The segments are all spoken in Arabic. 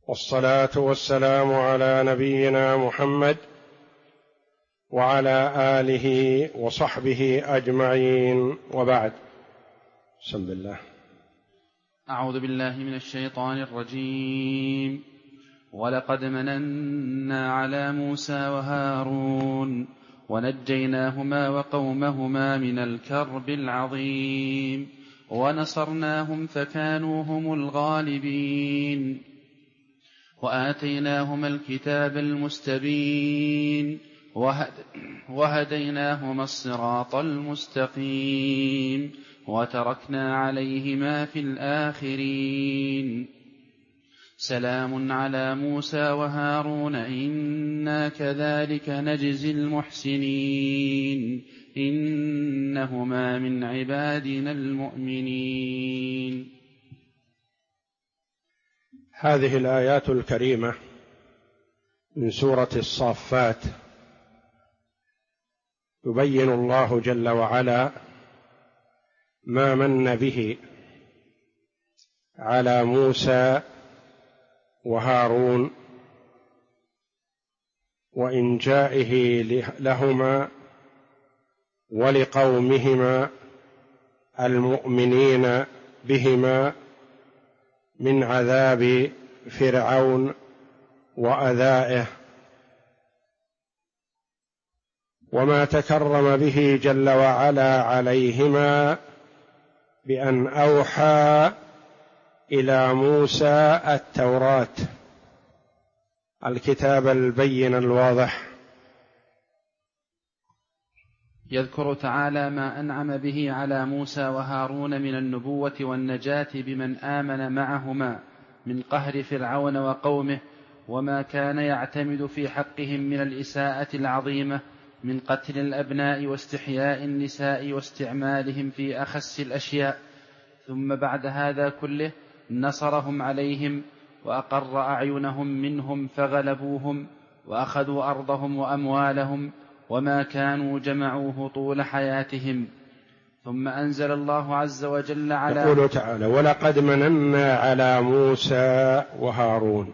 والصلاة والسلام على نبينا محمد وعلى آله وصحبه أجمعين، وبعد. بسم الله. أعوذ بالله من الشيطان الرجيم. ولقد مننا على موسى وهارون ونجيناهما وقومهما من الكرب العظيم ونصرناهم فكانوا هم الغالبين وآتيناهما الكتاب المستبين وهديناهما الصراط المستقيم وتركنا عليهما في الآخرين. سلام على موسى وهارون إنا كذلك نجزي المحسنين إنهما من عبادنا المؤمنين. هذه الآيات الكريمة من سورة الصافات يبين الله جل وعلا ما من به على موسى وهارون وإنجائه لهما ولقومهما المؤمنين بهما من عذاب فرعون وأذائه، وما تكرم به جل وعلا عليهما بأن أوحى إلى موسى التوراة، الكتاب البين الواضح. يذكر تعالى ما أنعم به على موسى وهارون من النبوة والنجاة بمن آمن معهما من قهر فرعون وقومه، وما كان يعتمد في حقهم من الإساءة العظيمة من قتل الأبناء واستحياء النساء واستعمالهم في أخس الأشياء. ثم بعد هذا كله نصرهم عليهم وأقر أعينهم منهم فغلبوهم وأخذوا أرضهم وأموالهم وما كانوا جمعوه طول حياتهم. ثم أنزل الله عز وجل على يقول تعالى: ولقد مننا على موسى وهارون.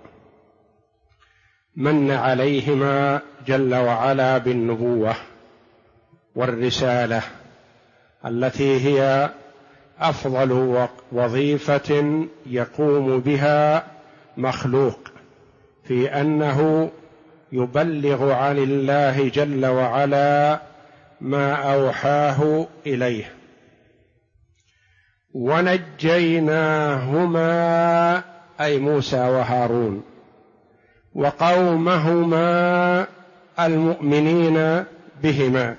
من عليهما جل وعلا بالنبوة والرسالة التي هي أفضل وظيفة يقوم بها مخلوق، في أنه يبلغ عن الله جل وعلا ما أوحاه إليه. ونجيناهما أي موسى وهارون وقومهما المؤمنين بهما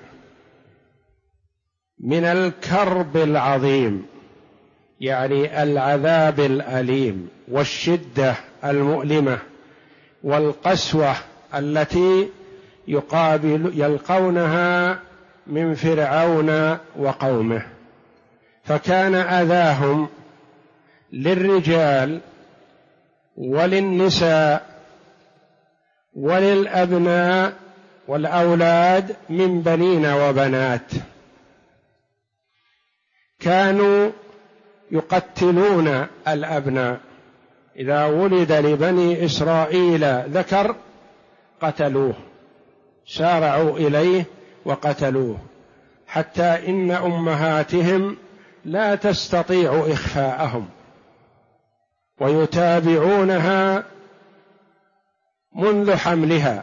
من الكرب العظيم، يعني العذاب الأليم والشدة المؤلمة والقسوة التي يلقونها من فرعون وقومه. فكان أذاهم للرجال وللنساء وللأبناء والأولاد من بنين وبنات، كانوا يقتلون الأبناء. إذا ولد لبني إسرائيل ذكر قتلوه، سارعوا إليه وقتلوه، حتى إن أمهاتهم لا تستطيع إخفاءهم ويتابعونها منذ حملها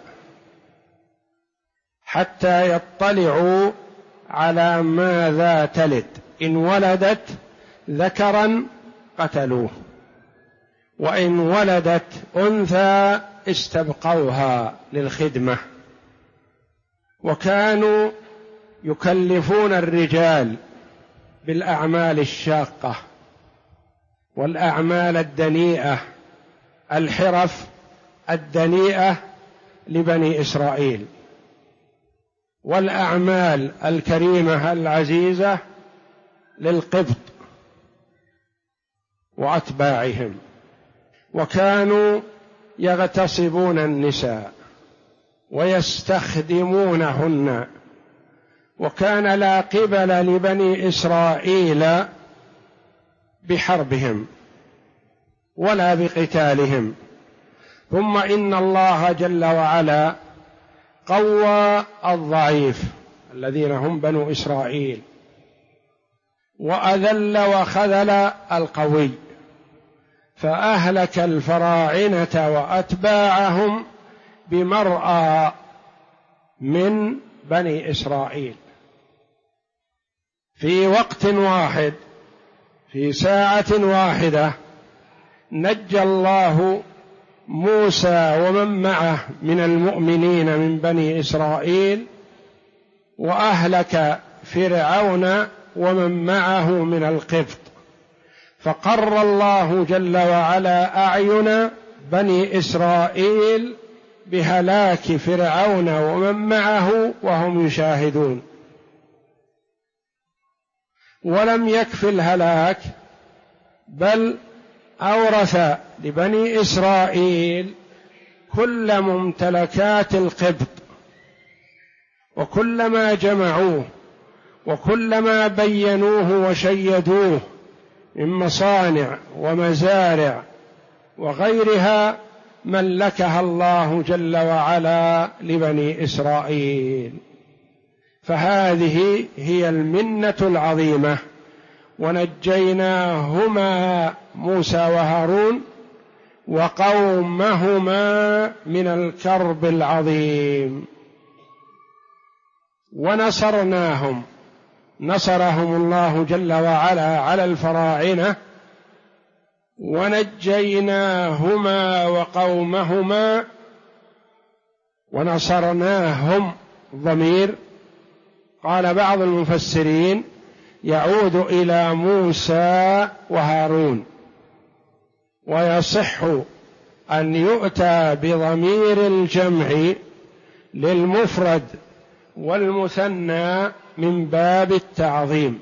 حتى يطلعوا على ماذا تلد. إن ولدت ذكرا قتلوه، وإن ولدت أنثى استبقوها للخدمة. وكانوا يكلفون الرجال بالأعمال الشاقة والأعمال الدنيئة، الحرف الدنيئة لبني إسرائيل، والأعمال الكريمة العزيزة للقبط وأتباعهم. وكانوا يغتصبون النساء ويستخدمونهن، وكان لا قبل لبني إسرائيل بحربهم ولا بقتالهم، ثم إن الله جل وعلا قوى الضعيف الذين هم بنو إسرائيل، وأذل وخذل القوي، فأهلك الفراعنة وأتباعهم بمرأى من بني إسرائيل في وقت واحد، في ساعة واحدة. نجى الله موسى ومن معه من المؤمنين من بني إسرائيل، وأهلك فرعون ومن معه من القبط، فقر الله جل وعلا أعين بني إسرائيل بهلاك فرعون ومن معه وهم يشاهدون. ولم يكف الهلاك، بل أورث لبني إسرائيل كل ممتلكات القبط، وكلما جمعوه وكلما بينوه وشيدوه من مصانع ومزارع وغيرها ملكها الله جل وعلا لبني إسرائيل. فهذه هي المنة العظيمة. ونجيناهما موسى وهارون وقومهما من الكرب العظيم، ونصرناهم، نصرهم الله جل وعلا على الفراعنة، ونجيناهما وقومهما. ونصرناهم ضمير قال بعض المفسرين يعود إلى موسى وهارون، ويصح أن يؤتى بضمير الجمع للمفرد والمثنى من باب التعظيم،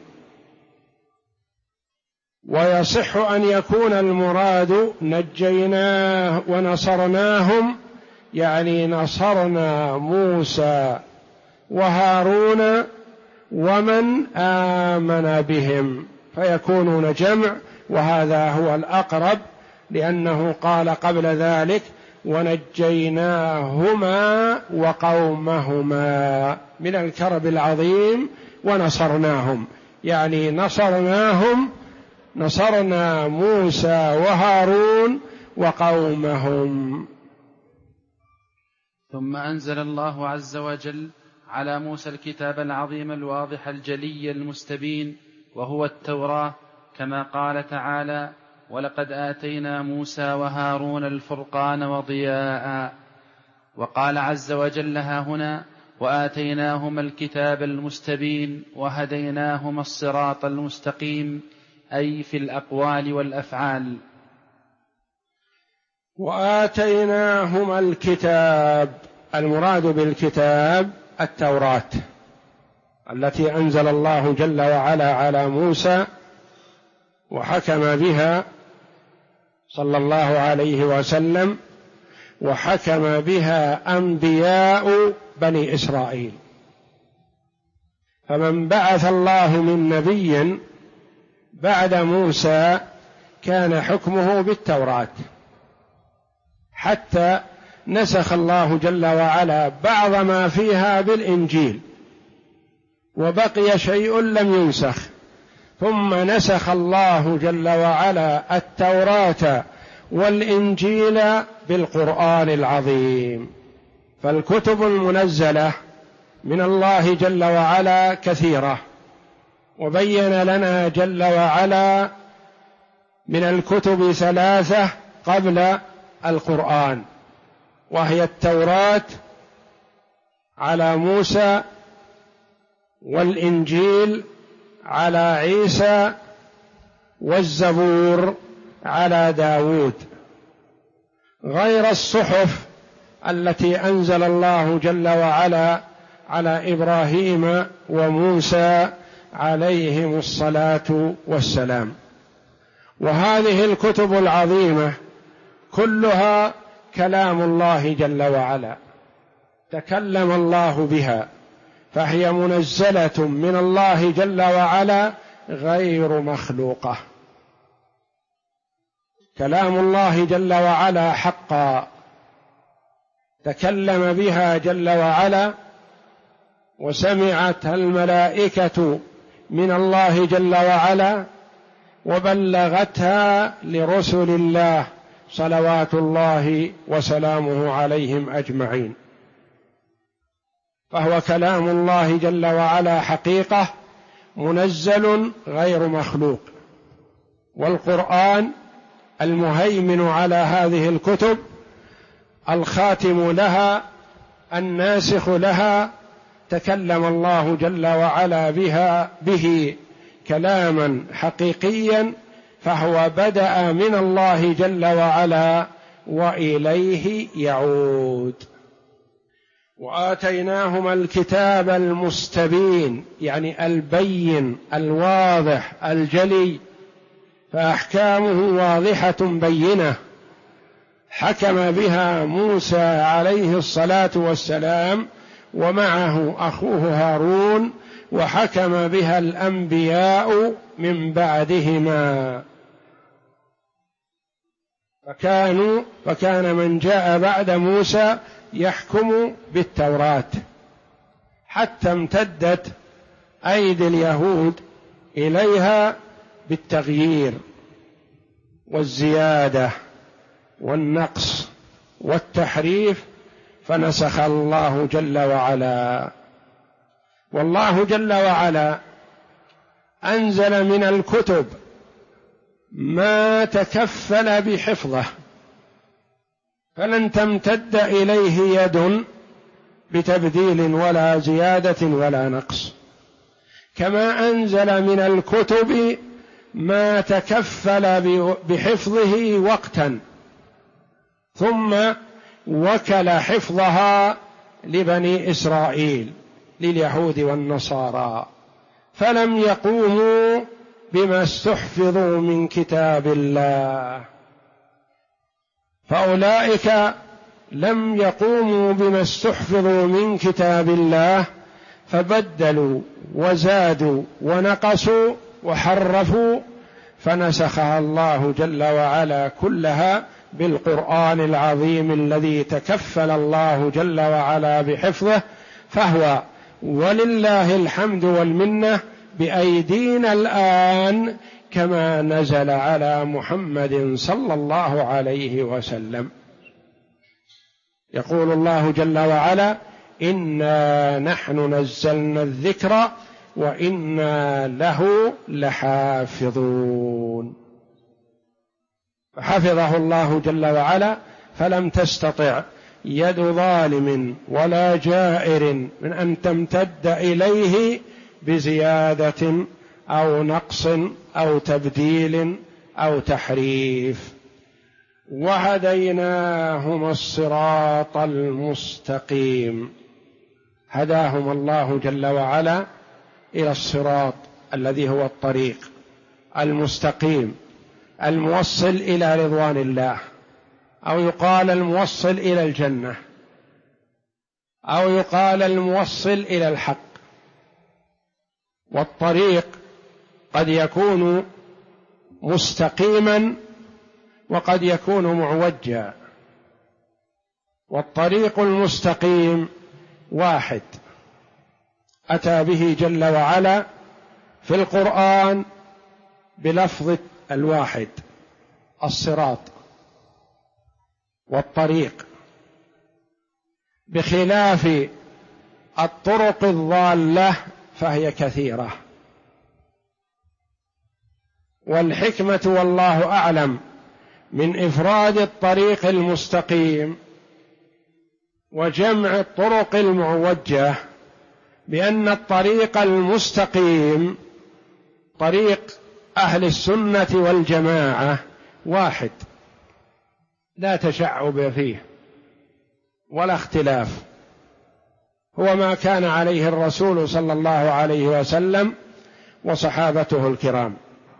ويصح أن يكون المراد نجيناه ونصرناهم، يعني نصرنا موسى وهارون ومن آمن بهم، فيكونون جمع، وهذا هو الأقرب، لأنه قال قبل ذلك ونجيناهما وقومهما من الكرب العظيم ونصرناهم، يعني نصرناهم، نصرنا موسى وهارون وقومهم. ثم أنزل الله عز وجل على موسى الكتاب العظيم الواضح الجلي المستبين، وهو التوراة، كما قال تعالى: ولقد آتينا موسى وهارون الفرقان وضياء. وقال عز وجل هنا: وآتيناهما الكتاب المستبين وهديناهما الصراط المستقيم، أي في الأقوال والأفعال. وآتيناهما الكتاب، المراد بالكتاب التوراة التي أنزل الله جل وعلا على موسى وحكم بها صلى الله عليه وسلم، وحكم بها أنبياء بني إسرائيل. فمن بعث الله من نبي بعد موسى كان حكمه بالتوراة، حتى نسخ الله جل وعلا بعض ما فيها بالإنجيل، وبقي شيء لم ينسخ، ثم نسخ الله جل وعلا التوراة والإنجيل بالقرآن العظيم. فالكتب المنزلة من الله جل وعلا كثيرة، وبين لنا جل وعلا من الكتب 3 قبل القرآن، وهي التوراة على موسى، والإنجيل على عيسى، والزبور على داود، غير الصحف التي أنزل الله جل وعلا على إبراهيم وموسى عليهم الصلاة والسلام. وهذه الكتب العظيمة كلها كلام الله جل وعلا، تكلم الله بها، فهي منزلة من الله جل وعلا غير مخلوقة. كلام الله جل وعلا حقا، تكلم بها جل وعلا وسمعتها الملائكة من الله جل وعلا وبلغتها لرسل الله صلوات الله وسلامه عليهم أجمعين، فهو كلام الله جل وعلا حقيقة منزل غير مخلوق. والقرآن المهيمن على هذه الكتب الخاتم لها الناسخ لها تكلم الله جل وعلا به كلاما حقيقيا، فهو بدأ من الله جل وعلا وإليه يعود. وآتيناهما الكتاب المستبين، يعني البين الواضح الجلي، فأحكامه واضحة بينة، حكم بها موسى عليه الصلاة والسلام ومعه أخوه هارون، وحكم بها الأنبياء من بعدهما، فكان من جاء بعد موسى يحكم بالتوراة، حتى امتدت أيدي اليهود إليها بالتغيير والزيادة والنقص والتحريف، فنسخ الله جل وعلا. والله جل وعلا أنزل من الكتب ما تكفل بحفظه، فلن تمتد إليه يد بتبديل ولا زيادة ولا نقص، كما أنزل من الكتب ما تكفل بحفظه وقتا، ثم وكل حفظها لبني إسرائيل لليهود والنصارى، فلم يقوموا بما استحفظوا من كتاب الله، فأولئك لم يقوموا بما استحفظوا من كتاب الله، فبدلوا وزادوا ونقصوا وحرفوا، فنسخها الله جل وعلا كلها بالقرآن العظيم الذي تكفل الله جل وعلا بحفظه، فهو ولله الحمد والمنة بأيدينا الآن كما نزل على محمد صلى الله عليه وسلم. يقول الله جل وعلا: إنا نحن نزلنا الذكر وإنا له لحافظون. فحفظه الله جل وعلا، فلم تستطع يد ظالم ولا جائر من أن تمتد إليه بزيادة أو نقص أو تبديل أو تحريف. وهديناهما الصراط المستقيم، هداهما الله جل وعلا إلى الصراط الذي هو الطريق المستقيم الموصل إلى رضوان الله، أو يقال الموصل إلى الجنة، أو يقال الموصل إلى الحق. والطريق قد يكون مستقيما وقد يكون معوجا، والطريق المستقيم واحد أتى به جل وعلا في القرآن بلفظ الواحد الصراط والطريق، بخلاف الطرق الضالة فهي كثيرة. والحكمة والله أعلم من إفراد الطريق المستقيم وجمع الطرق المعوجة بأن الطريق المستقيم طريق أهل السنة والجماعة واحد، لا تشعب فيه ولا اختلاف، هو ما كان عليه الرسول صلى الله عليه وسلم وصحابته الكرام.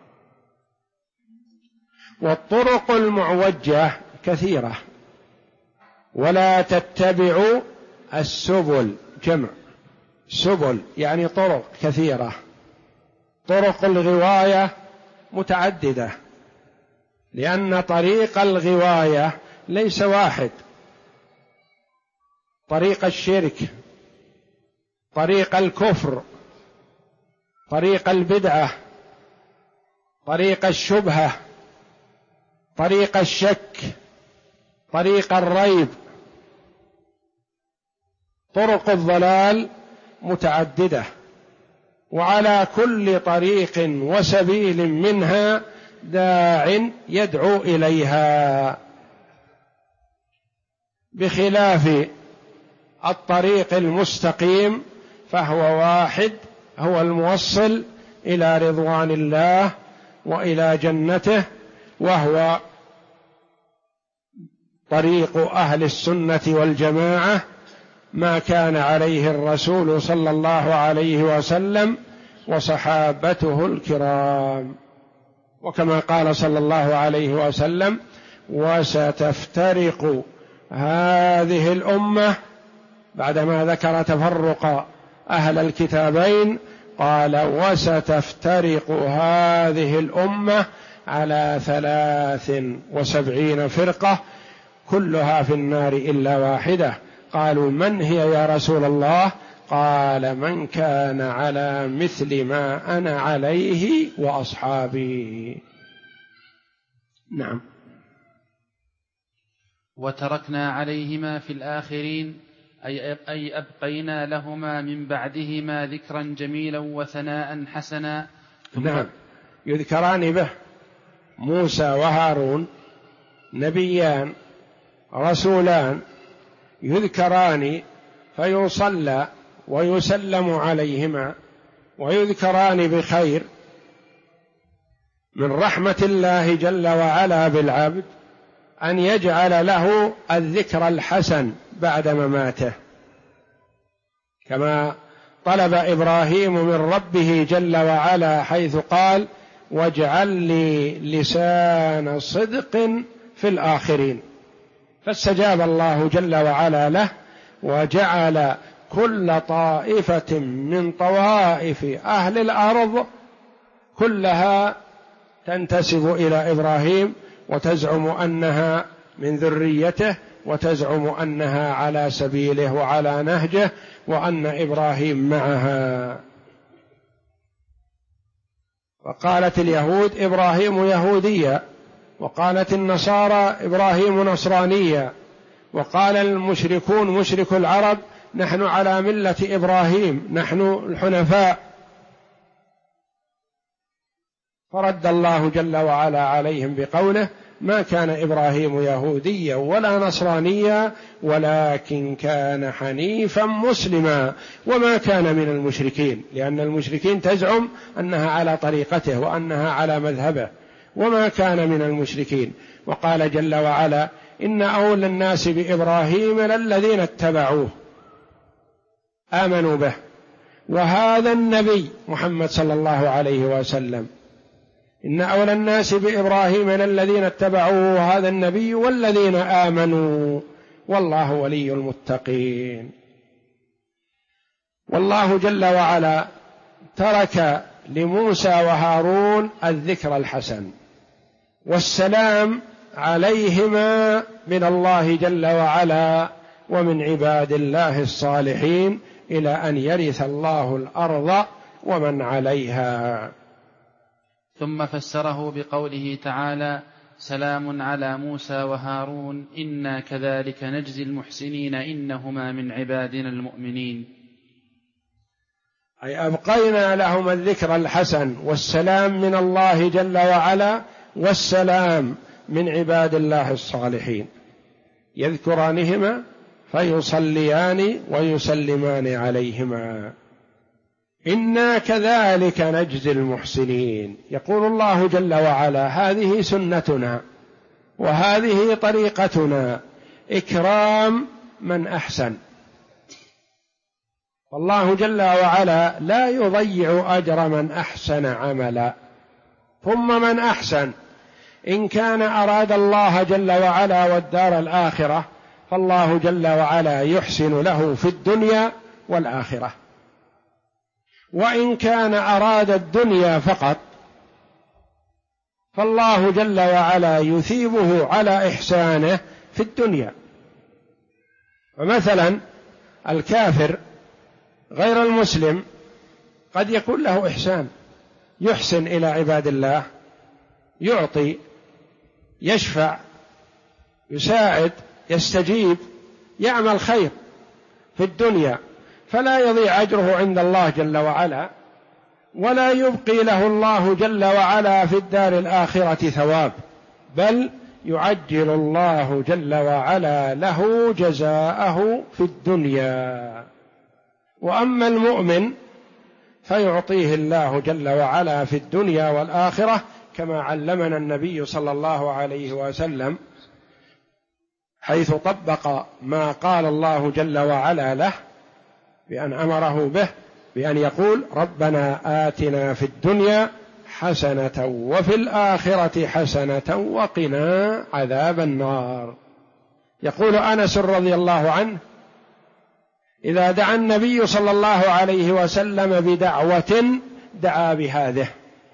والطرق المعوجة كثيرة، ولا تتبعوا السبل، جمع سبل يعني طرق كثيرة. طرق الغواية متعددة، لأن طريق الغواية ليس واحد، طريق الشرك، طريق الكفر، طريق البدعة، طريق الشبهة، طريق الشك، طريق الريب. طرق الضلال متعددة، وعلى كل طريق وسبيل منها داع يدعو إليها، بخلاف الطريق المستقيم فهو واحد، هو الموصل إلى رضوان الله وإلى جنته، وهو طريق أهل السنة والجماعة، ما كان عليه الرسول صلى الله عليه وسلم وصحابته الكرام. وكما قال صلى الله عليه وسلم: وستفترق هذه الأمة، بعدما ذكر تفرق أهل الكتابين قال: وستفترق هذه الأمة على 73 فرقة كلها في النار إلا واحدة. قالوا: من هي يا رسول الله؟ قال: من كان على مثل ما أنا عليه وأصحابي. نعم. وتركنا عليهما في الآخرين، أي أبقينا لهما من بعدهما ذكرا جميلا وثناء حسنا. نعم، يذكران به موسى وهارون، نبيان رسولان، يذكران فيصلى ويسلم عليهما، ويذكران بخير. من رحمة الله جل وعلا بالعبد أن يجعل له الذكر الحسن بعد مماته، كما طلب إبراهيم من ربه جل وعلا حيث قال: واجعل لي لسان صدق في الآخرين. فاستجاب الله جل وعلا له، وجعل كل طائفة من طوائف أهل الأرض كلها تنتسب إلى إبراهيم، وتزعم أنها من ذريته، وتزعم أنها على سبيله وعلى نهجه، وأن إبراهيم معها. وقالت اليهود: إبراهيم يهوديا، وقالت النصارى: إبراهيم نصرانيا، وقال المشركون مشرك العرب: نحن على ملة إبراهيم، نحن الحنفاء. فرد الله جل وعلا عليهم بقوله: ما كان إبراهيم يهوديا ولا نصرانيا، ولكن كان حنيفا مسلما وما كان من المشركين، لأن المشركين تزعم أنها على طريقته وأنها على مذهبه، وما كان من المشركين. وقال جل وعلا: إن أولى الناس بإبراهيم للذين اتبعوه آمنوا به، وهذا النبي محمد صلى الله عليه وسلم. إن أولى الناس بإبراهيم للذين اتبعوه وهذا النبي والذين آمنوا والله ولي المتقين. والله جل وعلا ترك لموسى وهارون الذكر الحسن والسلام عليهما من الله جل وعلا ومن عباد الله الصالحين، إلى أن يرث الله الأرض ومن عليها. ثم فسره بقوله تعالى: سلام على موسى وهارون إنا كذلك نجزي المحسنين إنهما من عبادنا المؤمنين. أي أبقينا لهم الذكر الحسن والسلام من الله جل وعلا، والسلام من عباد الله الصالحين، يذكرانهما فيصليان ويسلمان عليهما. إنا كذلك نجزي المحسنين. يقول الله جل وعلا: هذه سنتنا وهذه طريقتنا إكرام من أحسن. والله جل وعلا لا يضيع أجر من أحسن عملا. ثم من أحسن، إن كان أراد الله جل وعلا والدار الآخرة، فالله جل وعلا يحسن له في الدنيا والآخرة. وإن كان أراد الدنيا فقط، فالله جل وعلا يثيبه على إحسانه في الدنيا. فمثلا الكافر غير المسلم قد يكون له إحسان، يحسن إلى عباد الله، يعطي، يشفع، يساعد، يستجيب، يعمل خير في الدنيا، فلا يضيع أجره عند الله جل وعلا، ولا يبقي له الله جل وعلا في الدار الآخرة ثواب، بل يعجل الله جل وعلا له جزاءه في الدنيا. وأما المؤمن فيعطيه الله جل وعلا في الدنيا والآخرة، كما علمنا النبي صلى الله عليه وسلم، حيث طبق ما قال الله جل وعلا له بأن أمره به، بأن يقول: ربنا آتنا في الدنيا حسنة وفي الآخرة حسنة وقنا عذاب النار. يقول أنس رضي الله عنه: إذا دعا النبي صلى الله عليه وسلم بدعوة دعا بهذه: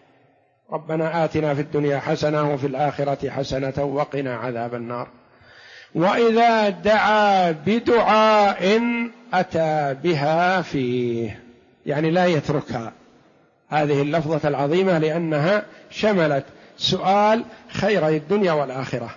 ربنا آتنا في الدنيا حسنة وفي الآخرة حسنة وقنا عذاب النار. وإذا دعا بدعاء أتى بها فيه، يعني لا يتركها، هذه اللفظة العظيمة لأنها شملت سؤال خيري الدنيا والآخرة.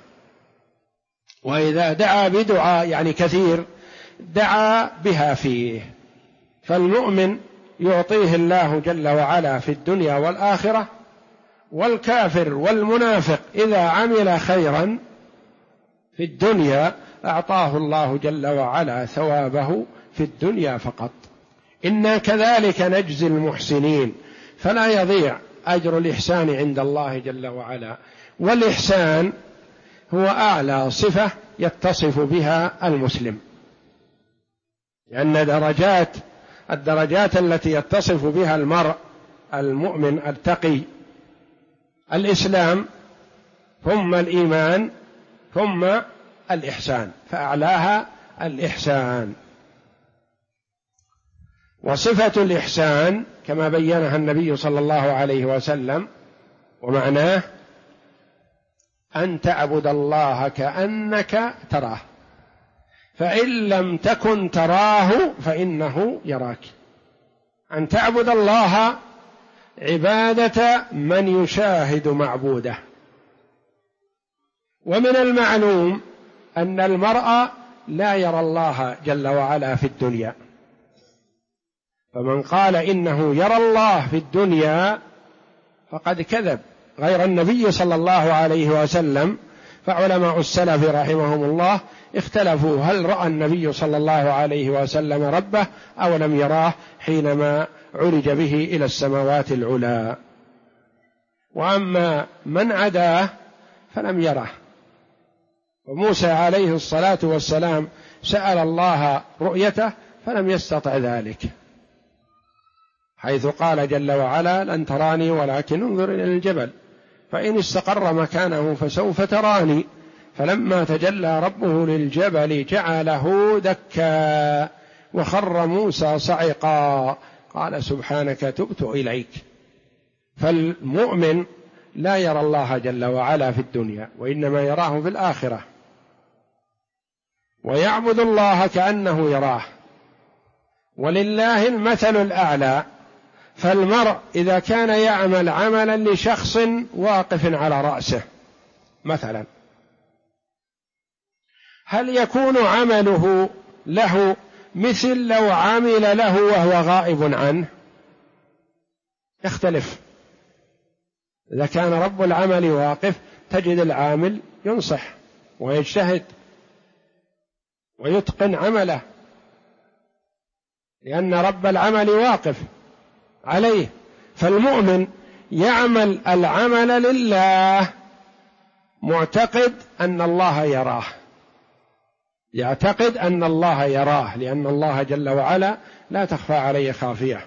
وإذا دعا بدعاء يعني كثير دعا بها فيه. فالمؤمن يعطيه الله جل وعلا في الدنيا والآخرة، والكافر والمنافق إذا عمل خيرا في الدنيا أعطاه الله جل وعلا ثوابه في الدنيا فقط. إنا كذلك نجزي المحسنين، فلا يضيع أجر الإحسان عند الله جل وعلا. والإحسان هو أعلى صفة يتصف بها المسلم، لأن الدرجات التي يتصف بها المرء المؤمن التقي الإسلام، ثم الإيمان، ثم الإحسان، فأعلاها الإحسان. وصفة الإحسان كما بينها النبي صلى الله عليه وسلم، ومعناه أن تعبد الله كأنك تراه، فإن لم تكن تراه فإنه يراك. أن تعبد الله عبادة من يشاهد معبوده. ومن المعلوم أن المرء لا يرى الله جل وعلا في الدنيا، فمن قال إنه يرى الله في الدنيا فقد كذب، غير النبي صلى الله عليه وسلم. فعلماء السلف رحمهم الله اختلفوا: هل رأى النبي صلى الله عليه وسلم ربه أو لم يراه حينما عرج به إلى السماوات العلى؟ وأما من عداه فلم يره. وموسى عليه الصلاة والسلام سأل الله رؤيته فلم يستطع ذلك، حيث قال جل وعلا: لن تراني ولكن انظر إلى الجبل فإن استقر مكانه فسوف تراني. فلما تجلى ربه للجبل جعله دكا وخر موسى صعقا قال: سبحانك تبت إليك. فالمؤمن لا يرى الله جل وعلا في الدنيا، وإنما يراه في الآخرة، ويعبد الله كأنه يراه، ولله المثل الأعلى. فالمرء إذا كان يعمل عملا لشخص واقف على رأسه مثلا، هل يكون عمله له مثل لو عمل له وهو غائب عنه؟ يختلف. إذا كان رب العمل واقف تجد العامل ينصح ويجتهد ويتقن عمله، لأن رب العمل واقف عليه. فالمؤمن يعمل العمل لله معتقد أن الله يراه، يعتقد أن الله يراه، لأن الله جل وعلا لا تخفى عليه خافية.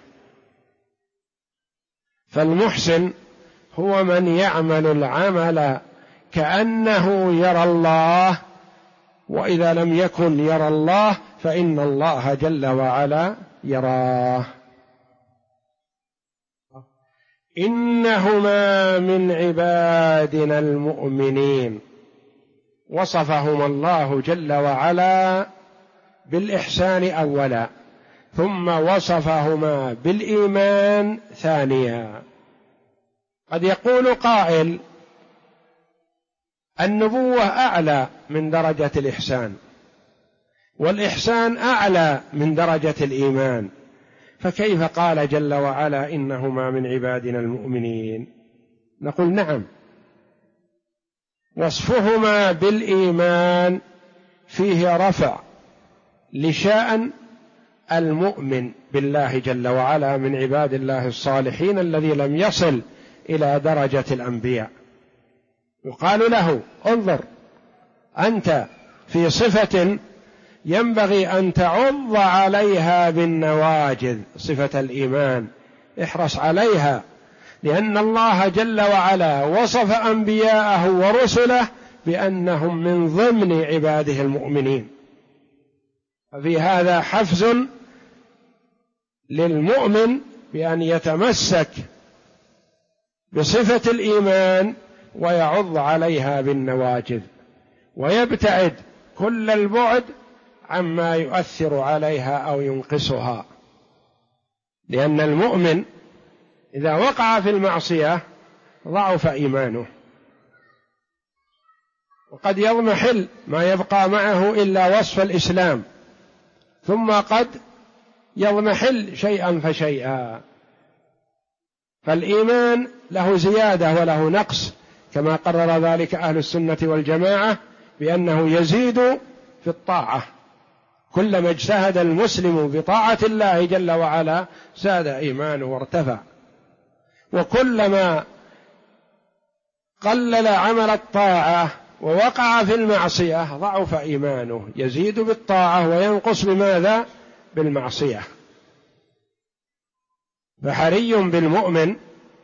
فالمحسن هو من يعمل العمل كأنه يرى الله، وإذا لم يكن يرى الله فإن الله جل وعلا يراه. إنهما من عبادنا المؤمنين، وصفهما الله جل وعلا بالإحسان أولا، ثم وصفهما بالإيمان ثانيا. قد يقول قائل: النبوة أعلى من درجة الإحسان، والإحسان أعلى من درجة الإيمان، فكيف قال جل وعلا إنهما من عبادنا المؤمنين؟ نقول: نعم، وصفهما بالإيمان فيه رفع لشأن المؤمن بالله جل وعلا من عباد الله الصالحين الذي لم يصل إلى درجة الأنبياء. يقال له: انظر، أنت في صفة ينبغي أن تعض عليها بالنواجذ، صفة الإيمان، احرص عليها، لأن الله جل وعلا وصف أنبياءه ورسله بأنهم من ضمن عباده المؤمنين، ففي هذا حفز للمؤمن بأن يتمسك بصفة الإيمان ويعض عليها بالنواجذ، ويبتعد كل البعد عما يؤثر عليها أو ينقصها، لأن المؤمن إذا وقع في المعصية ضعف إيمانه، وقد يضمحل ما يبقى معه إلا وصف الإسلام، ثم قد يضمحل شيئا فشيئا. فالإيمان له زيادة وله نقص، كما قرر ذلك أهل السنة والجماعة بأنه يزيد في الطاعة، كلما اجتهد المسلم بطاعة الله جل وعلا زاد إيمانه وارتفع، وكلما قلل عمل الطاعة ووقع في المعصية ضعف إيمانه، يزيد بالطاعة وينقص بماذا؟ بالمعصية. فحري بالمؤمن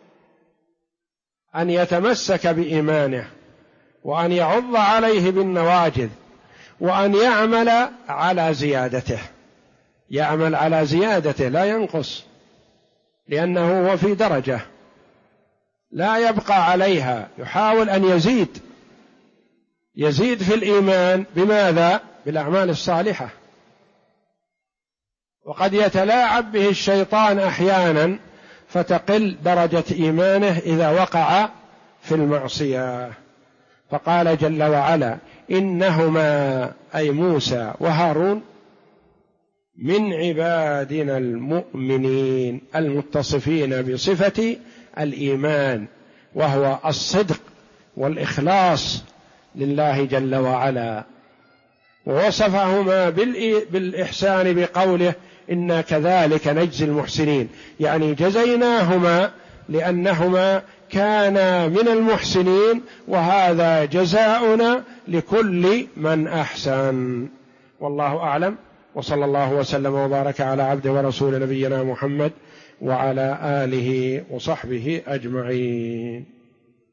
أن يتمسك بإيمانه، وأن يعض عليه بالنواجذ، وأن يعمل على زيادته، يعمل على زيادته لا ينقص، لأنه هو في درجة لا يبقى عليها، يحاول أن يزيد في الإيمان بماذا؟ بالأعمال الصالحة. وقد يتلاعب به الشيطان أحيانا فتقل درجة إيمانه إذا وقع في المعصية. فقال جل وعلا: إنهما أي موسى وهارون من عبادنا المؤمنين المتصفين بصفة الإيمان، وهو الصدق والإخلاص لله جل وعلا. ووصفهما بالإحسان بقوله: إنا كذلك نجزي المحسنين، يعني جزيناهما لأنهما كانا من المحسنين، وهذا جزاؤنا لكل من أحسن. والله أعلم، وصلى الله وسلم وبارك على عبده ورسول نبينا محمد وعلى آله وصحبه أجمعين.